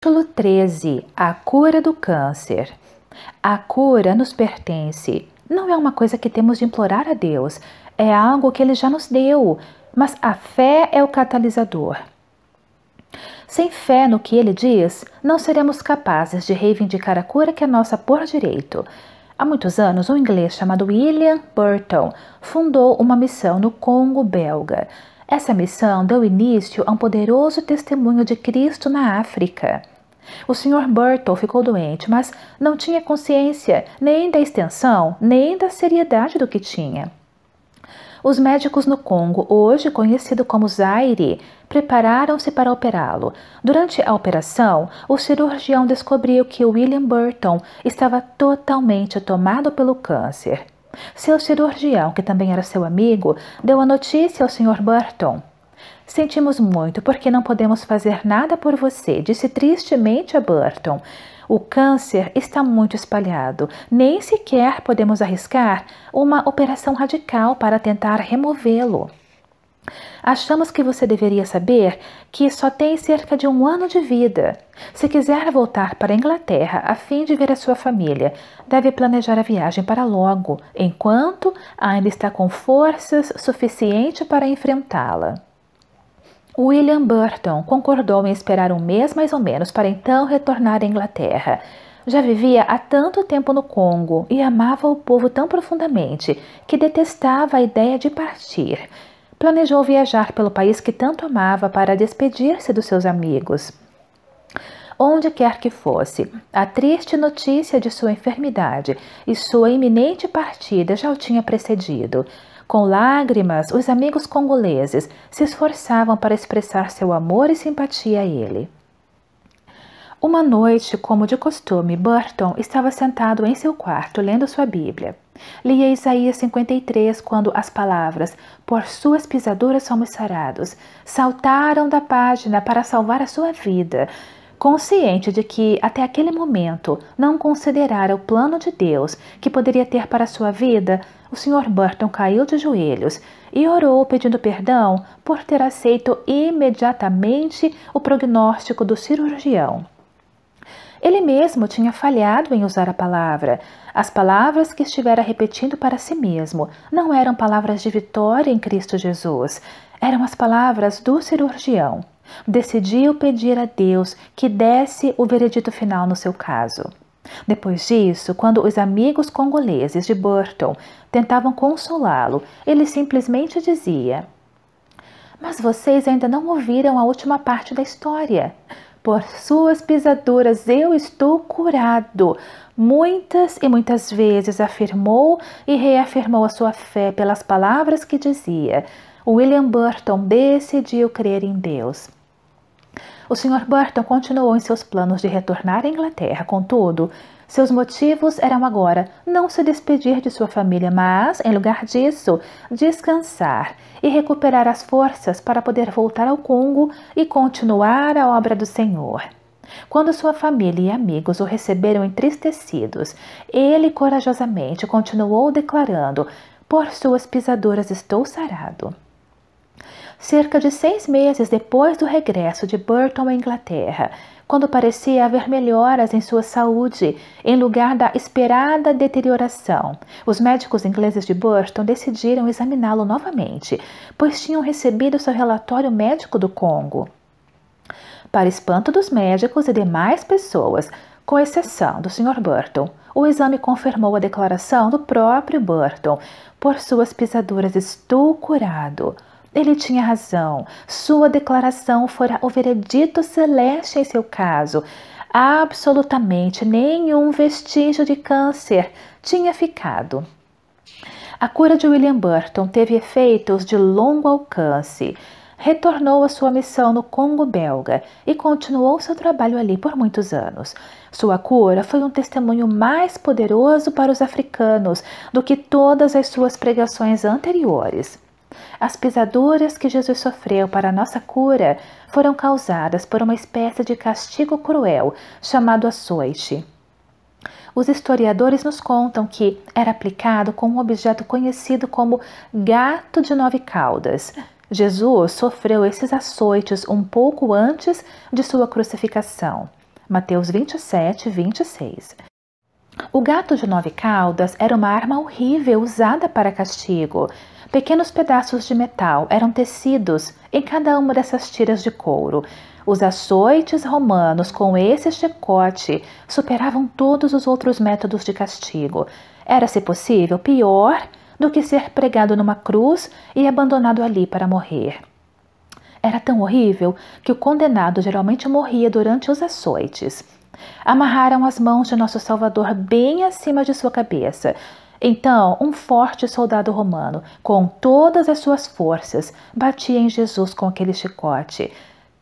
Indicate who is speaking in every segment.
Speaker 1: Capítulo 13. A cura do câncer. A cura nos pertence. Não é uma coisa que temos de implorar a Deus. É algo que Ele já nos deu. Mas a fé é o catalisador. Sem fé no que Ele diz, não seremos capazes de reivindicar a cura que é nossa por direito. Há muitos anos, um inglês chamado William Burton fundou uma missão no Congo belga. Essa missão deu início a um poderoso testemunho de Cristo na África. O Sr. Burton ficou doente, mas não tinha consciência nem da extensão, nem da seriedade do que tinha. Os médicos no Congo, hoje conhecido como Zaire, prepararam-se para operá-lo. Durante a operação, o cirurgião descobriu que William Burton estava totalmente tomado pelo câncer. Seu cirurgião, que também era seu amigo, deu a notícia ao Sr. Burton. Sentimos muito porque não podemos fazer nada por você, disse tristemente a Burton. O câncer está muito espalhado, nem sequer podemos arriscar uma operação radical para tentar removê-lo. Achamos que você deveria saber que só tem cerca de 1 ano de vida. Se quiser voltar para a Inglaterra a fim de ver a sua família, deve planejar a viagem para logo, enquanto ainda está com forças suficientes para enfrentá-la. William Burton concordou em esperar 1 mês mais ou menos para então retornar à Inglaterra. Já vivia há tanto tempo no Congo e amava o povo tão profundamente que detestava a ideia de partir. Planejou viajar pelo país que tanto amava para despedir-se dos seus amigos. Onde quer que fosse, a triste notícia de sua enfermidade e sua iminente partida já o tinha precedido. Com lágrimas, os amigos congoleses se esforçavam para expressar seu amor e simpatia a ele. Uma noite, como de costume, Burton estava sentado em seu quarto lendo sua Bíblia. Lia Isaías 53 quando as palavras "por suas pisaduras somos sarados" saltaram da página para salvar a sua vida. Consciente de que, até aquele momento, não considerara o plano de Deus que poderia ter para sua vida, o Sr. Burton caiu de joelhos e orou pedindo perdão por ter aceito imediatamente o prognóstico do cirurgião. Ele mesmo tinha falhado em usar a palavra. As palavras que estivera repetindo para si mesmo não eram palavras de vitória em Cristo Jesus, eram as palavras do cirurgião. Decidiu pedir a Deus que desse o veredito final no seu caso. Depois disso, quando os amigos congoleses de Burton tentavam consolá-lo, ele simplesmente dizia: "Mas vocês ainda não ouviram a última parte da história. Por suas pisaduras eu estou curado." Muitas e muitas vezes afirmou e reafirmou a sua fé pelas palavras que dizia. William Burton decidiu crer em Deus. O Sr. Burton continuou em seus planos de retornar à Inglaterra, contudo, seus motivos eram agora não se despedir de sua família, mas, em lugar disso, descansar e recuperar as forças para poder voltar ao Congo e continuar a obra do Senhor. Quando sua família e amigos o receberam entristecidos, ele corajosamente continuou declarando: "Por suas pisaduras estou sarado." Cerca de 6 meses depois do regresso de Burton à Inglaterra, quando parecia haver melhoras em sua saúde, em lugar da esperada deterioração, os médicos ingleses de Burton decidiram examiná-lo novamente, pois tinham recebido seu relatório médico do Congo. Para espanto dos médicos e demais pessoas, com exceção do Sr. Burton, o exame confirmou a declaração do próprio Burton: "Por suas pisaduras estou curado." Ele tinha razão. Sua declaração fora o veredito celeste em seu caso. Absolutamente nenhum vestígio de câncer tinha ficado. A cura de William Burton teve efeitos de longo alcance. Retornou à sua missão no Congo belga e continuou seu trabalho ali por muitos anos. Sua cura foi um testemunho mais poderoso para os africanos do que todas as suas pregações anteriores. As pisaduras que Jesus sofreu para a nossa cura foram causadas por uma espécie de castigo cruel chamado açoite. Os historiadores nos contam que era aplicado com um objeto conhecido como gato de 9 caudas. Jesus sofreu esses açoites um pouco antes de sua crucificação. Mateus 27, 26. O gato de 9 caudas era uma arma horrível usada para castigo. Pequenos pedaços de metal eram tecidos em cada uma dessas tiras de couro. Os açoites romanos com esse chicote superavam todos os outros métodos de castigo. Era, se possível, pior do que ser pregado numa cruz e abandonado ali para morrer. Era tão horrível que o condenado geralmente morria durante os açoites. Amarraram as mãos de nosso Salvador bem acima de sua cabeça. Então, um forte soldado romano, com todas as suas forças, batia em Jesus com aquele chicote.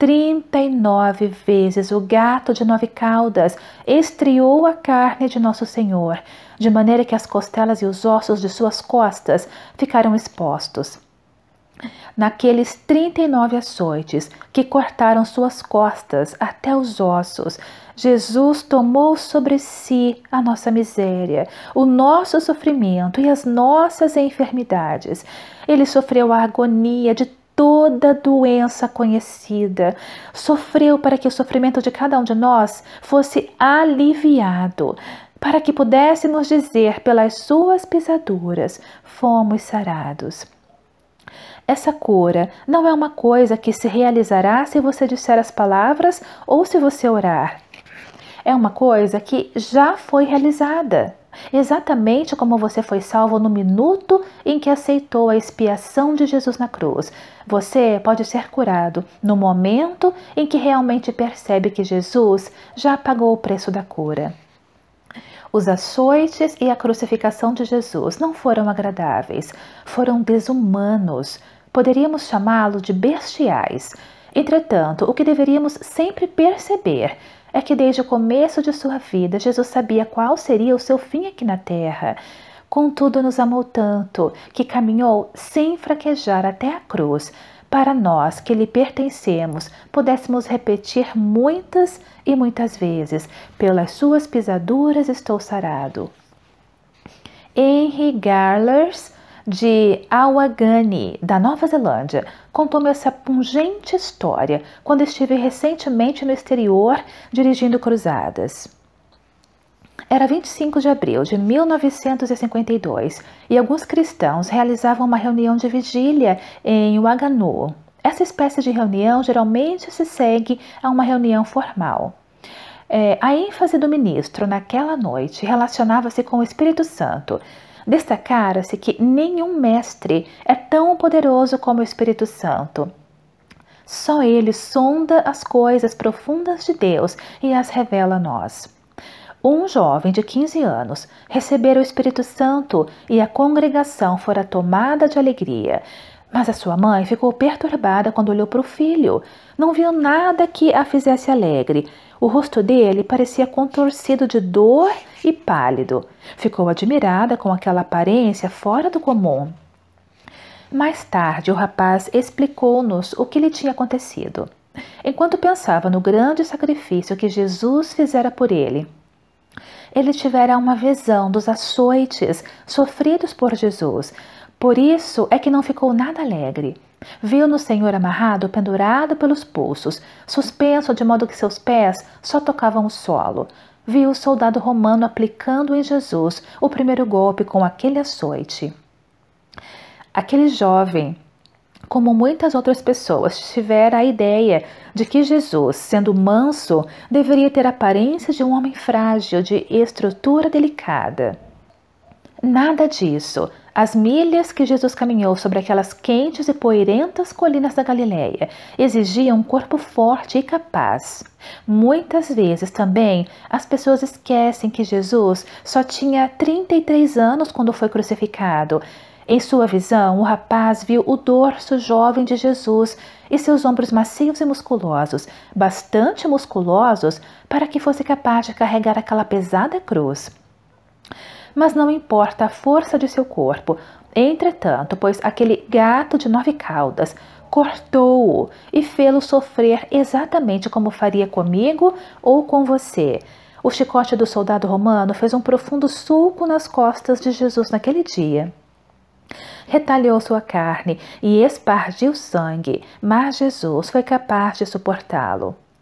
Speaker 1: 39 vezes o gato de 9 caudas estriou a carne de nosso Senhor, de maneira que as costelas e os ossos de suas costas ficaram expostos. Naqueles 39 açoites que cortaram suas costas até os ossos, Jesus tomou sobre si a nossa miséria, o nosso sofrimento e as nossas enfermidades. Ele sofreu a agonia de toda doença conhecida. Sofreu para que o sofrimento de cada um de nós fosse aliviado, para que pudéssemos dizer pelas suas pisaduras, fomos sarados. Essa cura não é uma coisa que se realizará se você disser as palavras ou se você orar. É uma coisa que já foi realizada, exatamente como você foi salvo no minuto em que aceitou a expiação de Jesus na cruz. Você pode ser curado no momento em que realmente percebe que Jesus já pagou o preço da cura. Os açoites e a crucificação de Jesus não foram agradáveis, foram desumanos. Poderíamos chamá-lo de bestiais. Entretanto, o que deveríamos sempre perceber é que desde o começo de sua vida, Jesus sabia qual seria o seu fim aqui na terra. Contudo, nos amou tanto que caminhou sem fraquejar até a cruz, para nós que lhe pertencemos, pudéssemos repetir muitas e muitas vezes: pelas suas pisaduras estou sarado. Henry Garlers, de Awagani, da Nova Zelândia, contou-me essa pungente história quando estive recentemente no exterior dirigindo cruzadas. Era 25 de abril de 1952 e alguns cristãos realizavam uma reunião de vigília em Waganu. Essa espécie de reunião geralmente se segue a uma reunião formal. A ênfase do ministro naquela noite relacionava-se com o Espírito Santo. Destacara-se que nenhum mestre é tão poderoso como o Espírito Santo. Só ele sonda as coisas profundas de Deus e as revela a nós. Um jovem de 15 anos recebera o Espírito Santo e a congregação fora tomada de alegria. Mas a sua mãe ficou perturbada quando olhou para o filho. Não viu nada que a fizesse alegre. O rosto dele parecia contorcido de dor e pálido. Ficou admirada com aquela aparência fora do comum. Mais tarde, o rapaz explicou-nos o que lhe tinha acontecido. Enquanto pensava no grande sacrifício que Jesus fizera por ele tivera uma visão dos açoites sofridos por Jesus. Por isso é que não ficou nada alegre. Viu no Senhor amarrado, pendurado pelos pulsos, suspenso de modo que seus pés só tocavam o solo. Viu o soldado romano aplicando em Jesus o primeiro golpe com aquele açoite. Aquele jovem, como muitas outras pessoas, tivera a ideia de que Jesus, sendo manso, deveria ter a aparência de um homem frágil, de estrutura delicada. Nada disso. As milhas que Jesus caminhou sobre aquelas quentes e poeirentas colinas da Galileia exigiam um corpo forte e capaz. Muitas vezes também as pessoas esquecem que Jesus só tinha 33 anos quando foi crucificado. Em sua visão, o rapaz viu o dorso jovem de Jesus e seus ombros macios e musculosos, bastante musculosos para que fosse capaz de carregar aquela pesada cruz. Mas não importa a força de seu corpo, entretanto, pois aquele gato de 9 caudas cortou-o e fê-lo sofrer exatamente como faria comigo ou com você. O chicote do soldado romano fez um profundo sulco nas costas de Jesus naquele dia. Retalhou sua carne e espargiu sangue, mas Jesus foi capaz de suportá-lo.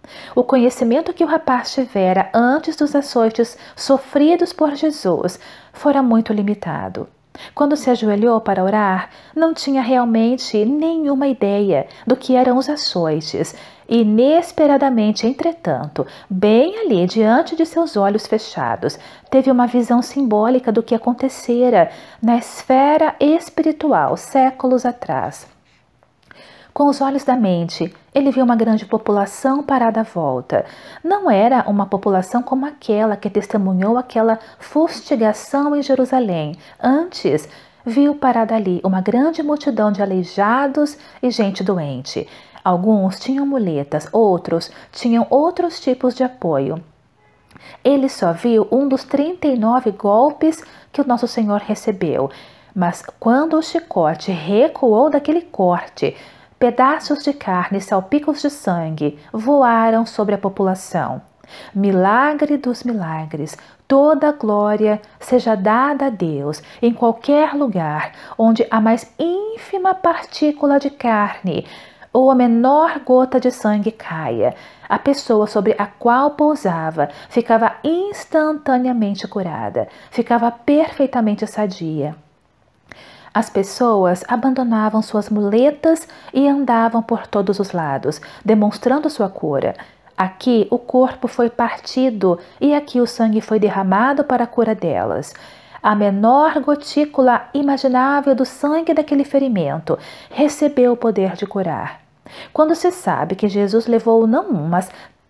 Speaker 1: O conhecimento que o rapaz tivera antes dos açoites sofridos por Jesus fora muito limitado. Quando se ajoelhou para orar, não tinha realmente nenhuma ideia do que eram os açoites. Inesperadamente, entretanto, bem ali diante de seus olhos fechados, teve uma visão simbólica do que acontecera na esfera espiritual séculos atrás. Com os olhos da mente, ele viu uma grande população parada à volta. Não era uma população como aquela que testemunhou aquela fustigação em Jerusalém. Antes, viu parada ali uma grande multidão de aleijados e gente doente. Alguns tinham muletas, outros tinham outros tipos de apoio. Ele só viu um dos 39 golpes que o nosso Senhor recebeu. Mas quando o chicote recuou daquele corte, pedaços de carne e salpicos de sangue voaram sobre a população. Milagre dos milagres, toda glória seja dada a Deus em qualquer lugar onde a mais ínfima partícula de carne ou a menor gota de sangue caia. A pessoa sobre a qual pousava ficava instantaneamente curada, ficava perfeitamente sadia. As pessoas abandonavam suas muletas e andavam por todos os lados, demonstrando sua cura. Aqui o corpo foi partido e aqui o sangue foi derramado para a cura delas. A menor gotícula imaginável do sangue daquele ferimento recebeu o poder de curar. Quando se sabe que Jesus levou não um, mas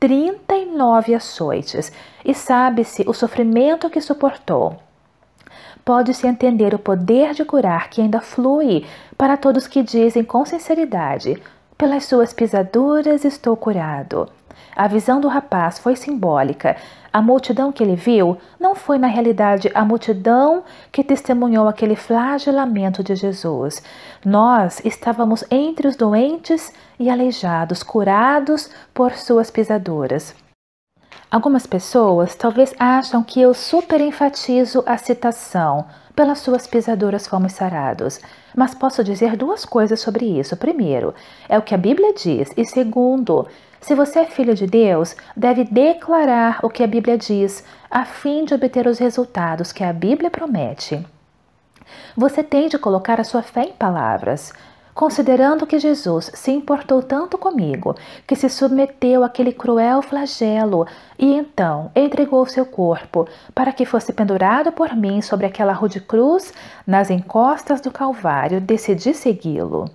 Speaker 1: 39 açoites, e sabe-se o sofrimento que suportou, pode-se entender o poder de curar que ainda flui para todos que dizem com sinceridade: pelas suas pisaduras estou curado. A visão do rapaz foi simbólica. A multidão que ele viu não foi na realidade a multidão que testemunhou aquele flagelamento de Jesus. Nós estávamos entre os doentes e aleijados, curados por suas pisaduras. Algumas pessoas talvez acham que eu superenfatizo a citação: pelas suas pisaduras fomos sarados. Mas posso dizer duas coisas sobre isso. Primeiro, é o que a Bíblia diz. E segundo, se você é filho de Deus, deve declarar o que a Bíblia diz, a fim de obter os resultados que a Bíblia promete. Você tem de colocar a sua fé em palavras. Considerando que Jesus se importou tanto comigo, que se submeteu àquele cruel flagelo e então entregou seu corpo para que fosse pendurado por mim sobre aquela rude cruz nas encostas do Calvário, decidi segui-lo.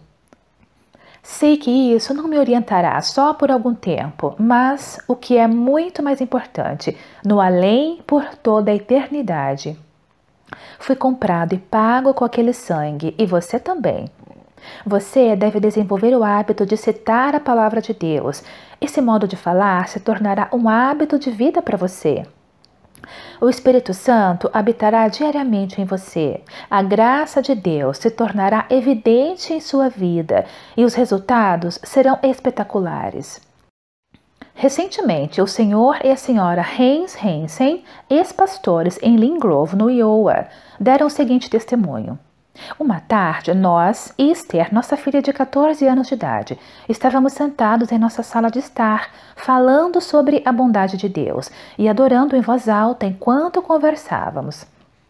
Speaker 1: Sei que isso não me orientará só por algum tempo, mas, o que é muito mais importante, no além por toda a eternidade. Fui comprado e pago com aquele sangue, e você também. Você deve desenvolver o hábito de citar a palavra de Deus. Esse modo de falar se tornará um hábito de vida para você. O Espírito Santo habitará diariamente em você. A graça de Deus se tornará evidente em sua vida e os resultados serão espetaculares. Recentemente, o senhor e a senhora Heinz Hansen, ex-pastores em Lynn Grove, no Iowa, deram o seguinte testemunho. Uma tarde, nós e Esther, nossa filha de 14 anos de idade, estávamos sentados em nossa sala de estar, falando sobre a bondade de Deus e adorando em voz alta enquanto conversávamos.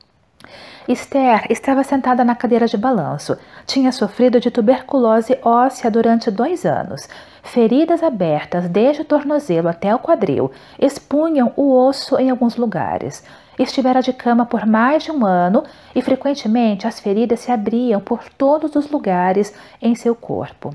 Speaker 1: Esther estava sentada na cadeira de balanço. Tinha sofrido de tuberculose óssea durante 2 anos. Feridas abertas desde o tornozelo até o quadril expunham o osso em alguns lugares. Estivera de cama por mais de 1 ano e frequentemente as feridas se abriam por todos os lugares em seu corpo.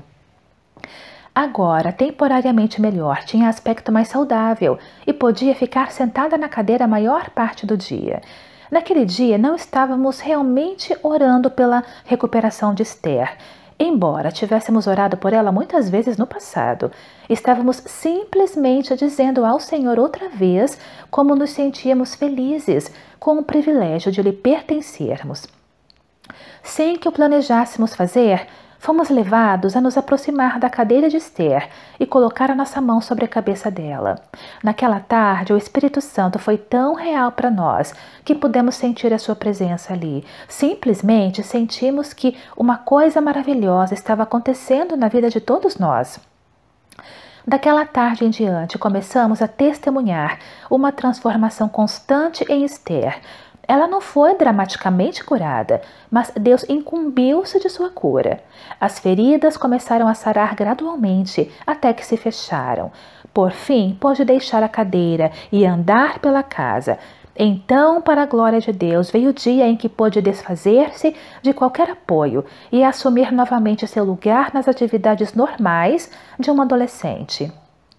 Speaker 1: Agora, temporariamente melhor, tinha aspecto mais saudável e podia ficar sentada na cadeira a maior parte do dia. Naquele dia não estávamos realmente orando pela recuperação de Esther. Embora tivéssemos orado por ela muitas vezes no passado, estávamos simplesmente dizendo ao Senhor outra vez como nos sentíamos felizes com o privilégio de lhe pertencermos. Sem que o planejássemos fazer, fomos levados a nos aproximar da cadeira de Esther e colocar a nossa mão sobre a cabeça dela. Naquela tarde, o Espírito Santo foi tão real para nós que pudemos sentir a sua presença ali. Simplesmente sentimos que uma coisa maravilhosa estava acontecendo na vida de todos nós. Daquela tarde em diante, começamos a testemunhar uma transformação constante em Esther. Ela não foi dramaticamente curada, mas Deus incumbiu-se de sua cura. As feridas começaram a sarar gradualmente, até que se fecharam. Por fim, pôde deixar a cadeira e andar pela casa. Então, para a glória de Deus, veio o dia em que pôde desfazer-se de qualquer apoio e assumir novamente seu lugar nas atividades normais de uma adolescente.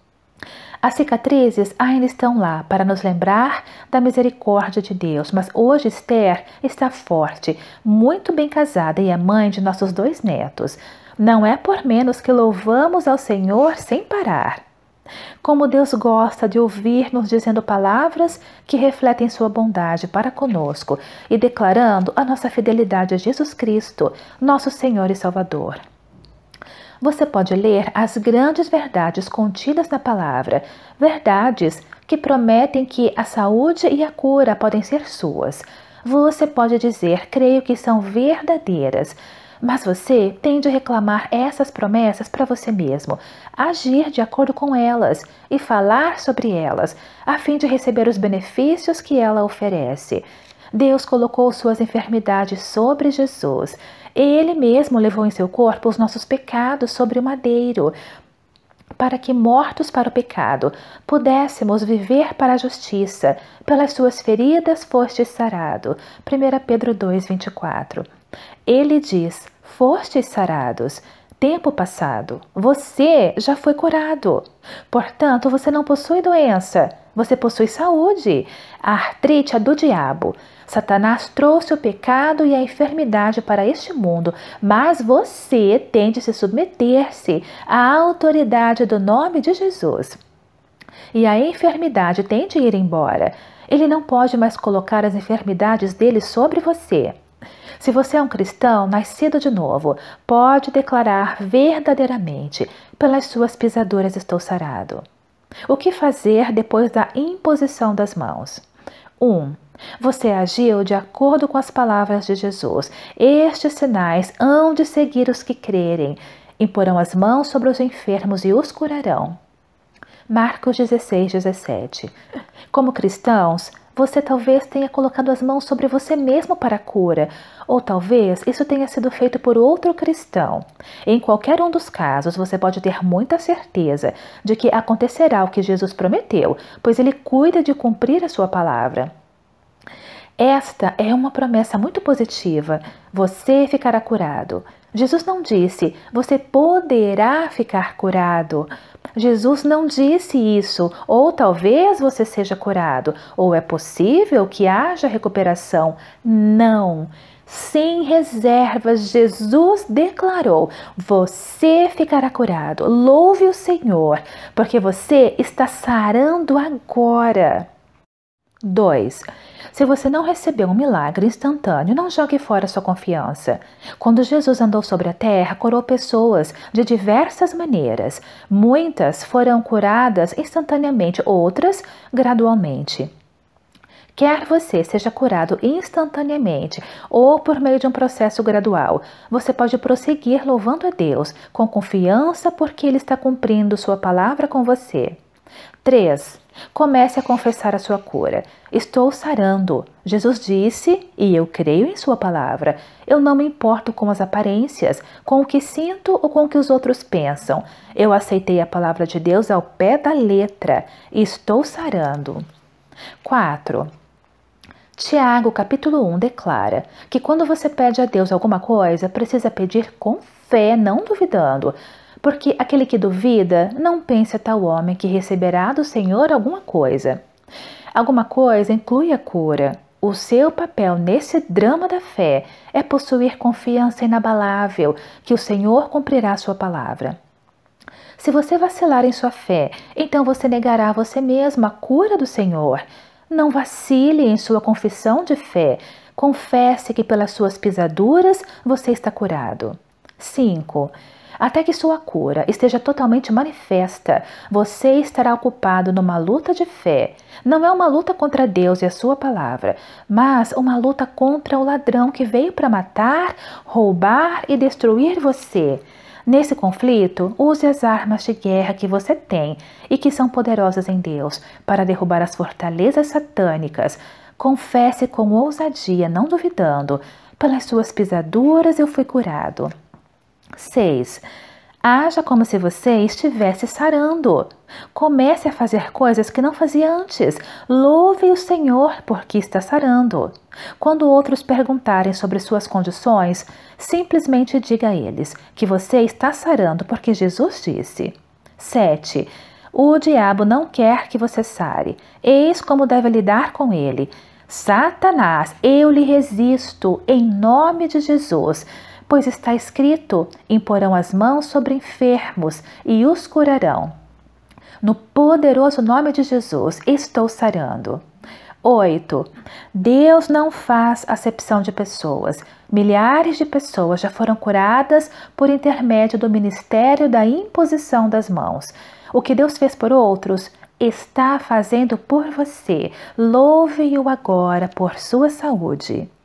Speaker 1: As cicatrizes ainda estão lá para nos lembrar da misericórdia de Deus, mas hoje Esther está forte, muito bem casada e é mãe de nossos 2 netos. Não é por menos que louvamos ao Senhor sem parar. Como Deus gosta de ouvir-nos dizendo palavras que refletem sua bondade para conosco e declarando a nossa fidelidade a Jesus Cristo, nosso Senhor e Salvador. Você pode ler as grandes verdades contidas na palavra, verdades que prometem que a saúde e a cura podem ser suas. Você pode dizer, creio que são verdadeiras, mas você tem de reclamar essas promessas para você mesmo, agir de acordo com elas e falar sobre elas, a fim de receber os benefícios que ela oferece. Deus colocou suas enfermidades sobre Jesus. Ele mesmo levou em seu corpo os nossos pecados sobre o madeiro, para que, mortos para o pecado, pudéssemos viver para a justiça. Pelas suas feridas fostes sarado. 1 Pedro 2:24. Ele diz, fostes sarados. Tempo passado, você já foi curado. Portanto, você não possui doença, você possui saúde. A artrite é do diabo. Satanás trouxe o pecado e a enfermidade para este mundo, mas você tem de se submeter-se à autoridade do nome de Jesus. E a enfermidade tem de ir embora. Ele não pode mais colocar as enfermidades dele sobre você. Se você é um cristão nascido de novo, pode declarar verdadeiramente, pelas suas pisaduras estou sarado. O que fazer depois da imposição das mãos? 1. Você agiu de acordo com as palavras de Jesus. Estes sinais hão de seguir os que crerem. Imporão as mãos sobre os enfermos e os curarão. Marcos 16:17. Como cristãos, você talvez tenha colocado as mãos sobre você mesmo para a cura, ou talvez isso tenha sido feito por outro cristão. Em qualquer um dos casos, você pode ter muita certeza de que acontecerá o que Jesus prometeu, pois ele cuida de cumprir a sua palavra. Esta é uma promessa muito positiva. Você ficará curado. Jesus não disse, você poderá ficar curado. Jesus não disse isso, ou talvez você seja curado, ou é possível que haja recuperação. Não. Sem reservas, Jesus declarou, você ficará curado. Louve o Senhor, porque você está sarando agora. 2. Se você não recebeu um milagre instantâneo, não jogue fora sua confiança. Quando Jesus andou sobre a terra, curou pessoas de diversas maneiras. Muitas foram curadas instantaneamente, outras gradualmente. Quer você seja curado instantaneamente ou por meio de um processo gradual, você pode prosseguir louvando a Deus com confiança porque Ele está cumprindo sua palavra com você. 3. Comece a confessar a sua cura. Estou sarando. Jesus disse, e eu creio em sua palavra. Eu não me importo com as aparências, com o que sinto ou com o que os outros pensam. Eu aceitei a palavra de Deus ao pé da letra e estou sarando. 4. Tiago, capítulo 1, declara que quando você pede a Deus alguma coisa, precisa pedir com fé, não duvidando. Porque aquele que duvida, não pense a tal homem que receberá do Senhor alguma coisa. Alguma coisa inclui a cura. O seu papel nesse drama da fé é possuir confiança inabalável que o Senhor cumprirá a sua palavra. Se você vacilar em sua fé, então você negará a você mesmo a cura do Senhor. Não vacile em sua confissão de fé. Confesse que pelas suas pisaduras você está curado. 5. Até que sua cura esteja totalmente manifesta, você estará ocupado numa luta de fé. Não é uma luta contra Deus e a sua palavra, mas uma luta contra o ladrão que veio para matar, roubar e destruir você. Nesse conflito, use as armas de guerra que você tem e que são poderosas em Deus para derrubar as fortalezas satânicas. Confesse com ousadia, não duvidando. Pelas suas pisaduras eu fui curado. 6. Haja como se você estivesse sarando. Comece a fazer coisas que não fazia antes. Louve o Senhor porque está sarando. Quando outros perguntarem sobre suas condições, simplesmente diga a eles que você está sarando porque Jesus disse. 7. O diabo não quer que você sare. Eis como deve lidar com ele. Satanás, eu lhe resisto em nome de Jesus. Pois está escrito: imporão as mãos sobre enfermos e os curarão. No poderoso nome de Jesus, estou sarando. 8. Deus não faz acepção de pessoas. Milhares de pessoas já foram curadas por intermédio do ministério da imposição das mãos. O que Deus fez por outros, está fazendo por você. Louve-o agora por sua saúde.